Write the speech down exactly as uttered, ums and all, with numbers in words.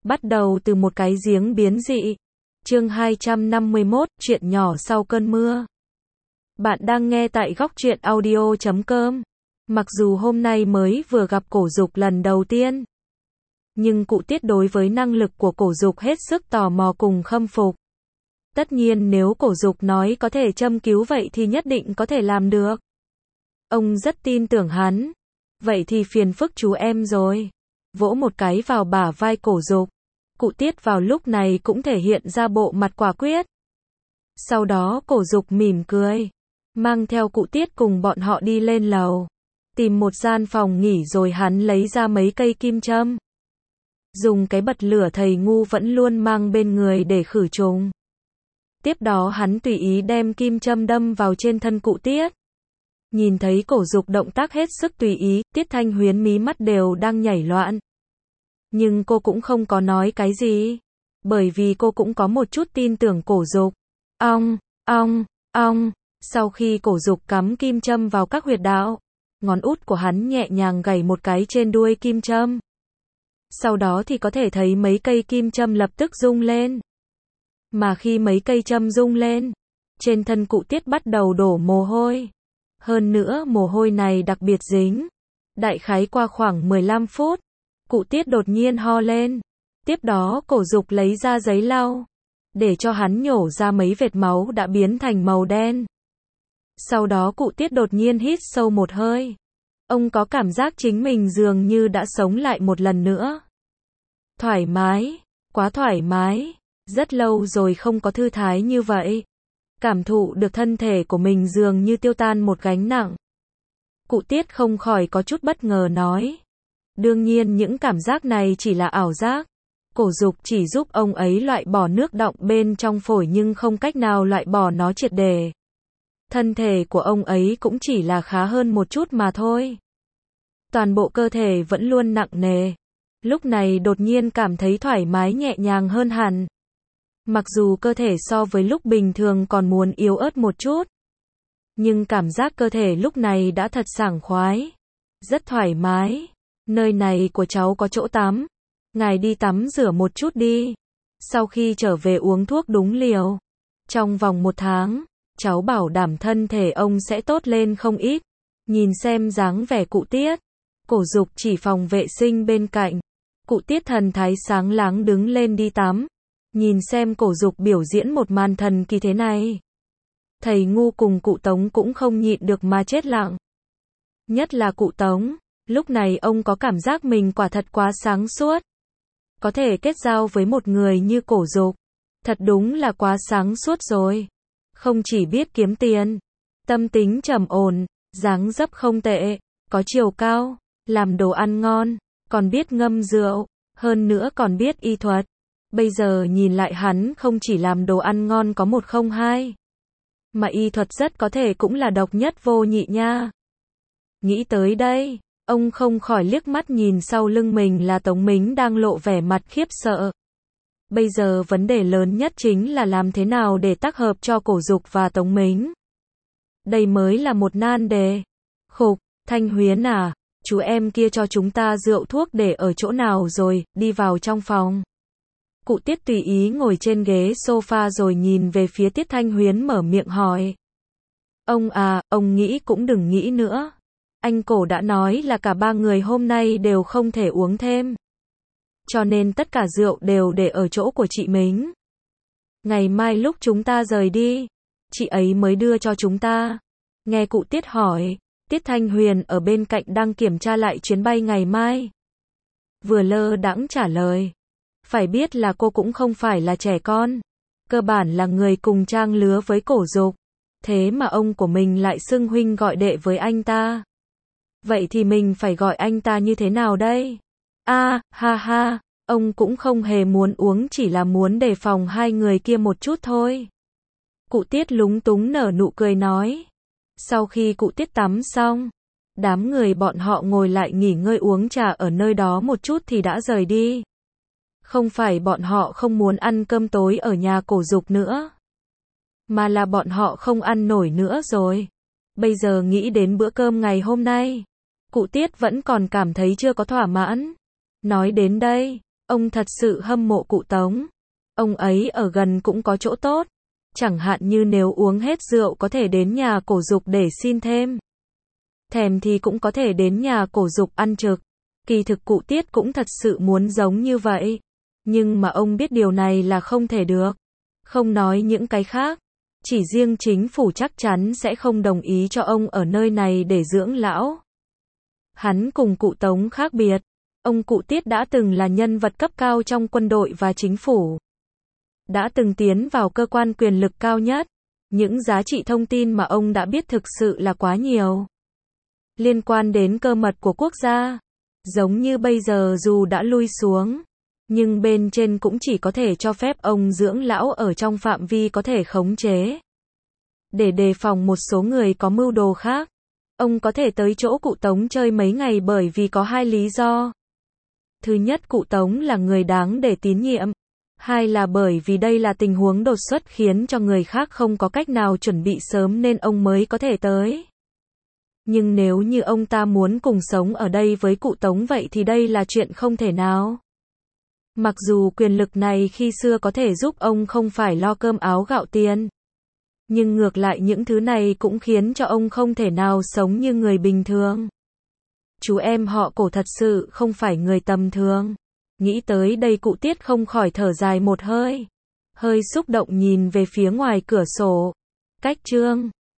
Bắt đầu từ một cái giếng biến dị. Chương hai trăm năm mươi mốt, chuyện nhỏ sau cơn mưa. Bạn đang nghe tại góc truyện audio chấm com. Mặc dù hôm nay mới vừa gặp Cổ Dục lần đầu tiên, nhưng cụ Tiết đối với năng lực của Cổ Dục hết sức tò mò cùng khâm phục. Tất nhiên nếu Cổ Dục nói có thể châm cứu vậy thì nhất định có thể làm được. Ông rất tin tưởng hắn. Vậy thì phiền phức chú em rồi. Vỗ một cái vào bả vai Cổ Dục. Cụ Tiết vào lúc này cũng thể hiện ra bộ mặt quả quyết. Sau đó Cổ Dục mỉm cười, mang theo cụ Tiết cùng bọn họ đi lên lầu, tìm một gian phòng nghỉ rồi hắn lấy ra mấy cây kim châm. Dùng cái bật lửa thầy ngu vẫn luôn mang bên người để khử trùng. Tiếp đó hắn tùy ý đem kim châm đâm vào trên thân cụ Tiết. Nhìn thấy Cổ Dục động tác hết sức tùy ý, Tiết Thanh Huyến mí mắt đều đang nhảy loạn. Nhưng cô cũng không có nói cái gì, bởi vì cô cũng có một chút tin tưởng Cổ Dục. Ong, ong, ong, sau khi Cổ Dục cắm kim châm vào các huyệt đạo, ngón út của hắn nhẹ nhàng gảy một cái trên đuôi kim châm. Sau đó thì có thể thấy mấy cây kim châm lập tức rung lên. Mà khi mấy cây châm rung lên, trên thân cụ Tiết bắt đầu đổ mồ hôi. Hơn nữa mồ hôi này đặc biệt dính. Đại khái qua khoảng mười lăm phút, cụ Tiết đột nhiên ho lên. Tiếp đó Cổ Dục lấy ra giấy lau, để cho hắn nhổ ra mấy vệt máu đã biến thành màu đen. Sau đó cụ Tiết đột nhiên hít sâu một hơi. Ông có cảm giác chính mình dường như đã sống lại một lần nữa. Thoải mái, quá thoải mái. Rất lâu rồi không có thư thái như vậy. Cảm thụ được thân thể của mình dường như tiêu tan một gánh nặng. Cụ Tiết không khỏi có chút bất ngờ nói. Đương nhiên những cảm giác này chỉ là ảo giác. Cổ Dục chỉ giúp ông ấy loại bỏ nước đọng bên trong phổi nhưng không cách nào loại bỏ nó triệt để. Thân thể của ông ấy cũng chỉ là khá hơn một chút mà thôi. Toàn bộ cơ thể vẫn luôn nặng nề. Lúc này đột nhiên cảm thấy thoải mái nhẹ nhàng hơn hẳn. Mặc dù cơ thể so với lúc bình thường còn muốn yếu ớt một chút, nhưng cảm giác cơ thể lúc này đã thật sảng khoái. Rất thoải mái. Nơi này của cháu có chỗ tắm. Ngài đi tắm rửa một chút đi. Sau khi trở về uống thuốc đúng liều. Trong vòng một tháng, cháu bảo đảm thân thể ông sẽ tốt lên không ít. Nhìn xem dáng vẻ cụ Tiết. Cổ Dục chỉ phòng vệ sinh bên cạnh. Cụ Tiết thần thái sáng láng đứng lên đi tắm. Nhìn xem Cổ Dục biểu diễn một màn thần kỳ thế này. Thầy ngu cùng cụ Tống cũng không nhịn được mà chết lặng. Nhất là cụ Tống. Lúc này ông có cảm giác mình quả thật quá sáng suốt. Có thể kết giao với một người như Cổ Dục. Thật đúng là quá sáng suốt rồi. Không chỉ biết kiếm tiền, tâm tính trầm ổn, dáng dấp không tệ, có chiều cao, làm đồ ăn ngon, còn biết ngâm rượu, hơn nữa còn biết y thuật. Bây giờ nhìn lại hắn không chỉ làm đồ ăn ngon có một không hai, mà y thuật rất có thể cũng là độc nhất vô nhị nha. Nghĩ tới đây, ông không khỏi liếc mắt nhìn sau lưng mình là Tống Mính đang lộ vẻ mặt khiếp sợ. Bây giờ vấn đề lớn nhất chính là làm thế nào để tác hợp cho Cổ Dục và Tống Mính. Đây mới là một nan đề. Khục, Thanh Huyến à, chú em kia cho chúng ta rượu thuốc để ở chỗ nào rồi, đi vào trong phòng. Cụ Tiết tùy ý ngồi trên ghế sofa rồi nhìn về phía Tiết Thanh Huyến mở miệng hỏi. Ông à, ông nghĩ cũng đừng nghĩ nữa. Anh Cổ đã nói là cả ba người hôm nay đều không thể uống thêm. Cho nên tất cả rượu đều để ở chỗ của chị Mính. Ngày mai lúc chúng ta rời đi, chị ấy mới đưa cho chúng ta. Nghe cụ Tiết hỏi, Tiết Thanh Huyền ở bên cạnh đang kiểm tra lại chuyến bay ngày mai. Vừa lơ đãng trả lời. Phải biết là cô cũng không phải là trẻ con. Cơ bản là người cùng trang lứa với Cổ Dục. Thế mà ông của mình lại xưng huynh gọi đệ với anh ta. Vậy thì mình phải gọi anh ta như thế nào đây? A, à, ha ha, ông cũng không hề muốn uống, chỉ là muốn đề phòng hai người kia một chút thôi. Cụ Tiết lúng túng nở nụ cười nói. Sau khi cụ Tiết tắm xong, đám người bọn họ ngồi lại nghỉ ngơi uống trà ở nơi đó một chút thì đã rời đi. Không phải bọn họ không muốn ăn cơm tối ở nhà Cổ Dục nữa, mà là bọn họ không ăn nổi nữa rồi. Bây giờ nghĩ đến bữa cơm ngày hôm nay, cụ Tiết vẫn còn cảm thấy chưa có thỏa mãn. Nói đến đây, Ông thật sự hâm mộ cụ Tống. Ông ấy ở gần cũng có chỗ tốt. Chẳng hạn như nếu uống hết rượu có thể đến nhà cổ dục để xin thêm. Thèm thì cũng có thể đến nhà cổ dục ăn trực. Kỳ thực cụ Tiết cũng thật sự muốn giống như vậy. Nhưng mà ông biết điều này là không thể được. Không nói những cái khác. Chỉ riêng chính phủ chắc chắn sẽ không đồng ý cho ông ở nơi này để dưỡng lão. Hắn cùng cụ Tống khác biệt. Ông cụ Tiết đã từng là nhân vật cấp cao trong quân đội và chính phủ. Đã từng tiến vào cơ quan quyền lực cao nhất. Những giá trị thông tin mà ông đã biết thực sự là quá nhiều. Liên quan đến cơ mật của quốc gia. Giống như bây giờ dù đã lui xuống. Nhưng bên trên cũng chỉ có thể cho phép ông dưỡng lão ở trong phạm vi có thể khống chế. Để đề phòng một số người có mưu đồ khác. Ông có thể tới chỗ cụ Tống chơi mấy ngày bởi vì có hai lý do. Thứ nhất, cụ Tống là người đáng để tín nhiệm. Hai là bởi vì đây là tình huống đột xuất khiến cho người khác không có cách nào chuẩn bị sớm nên ông mới có thể tới. Nhưng nếu như ông ta muốn cùng sống ở đây với cụ Tống vậy thì đây là chuyện không thể nào. Mặc dù quyền lực này khi xưa có thể giúp ông không phải lo cơm áo gạo tiền. Nhưng ngược lại những thứ này cũng khiến cho ông không thể nào sống như người bình thường. Chú em họ Cổ thật sự không phải người tầm thường. Nghĩ tới đây cụ Tiết không khỏi thở dài một hơi. Hơi xúc động nhìn về phía ngoài cửa sổ. Cách chương